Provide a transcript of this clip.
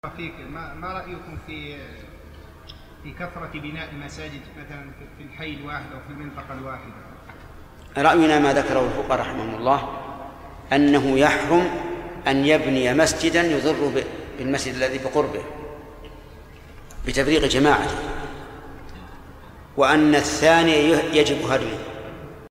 فيك ما رأيكم في كثرة بناء المساجد مثلا في الحي الواحد أو في المنطقة الواحدة؟ رأينا ما ذكره الفقهاء رحمهم الله أنه يحرم أن يبني مسجدا يضر بالمسجد الذي بقربه بتفريق جماعته، وأن الثاني يجب هدمه.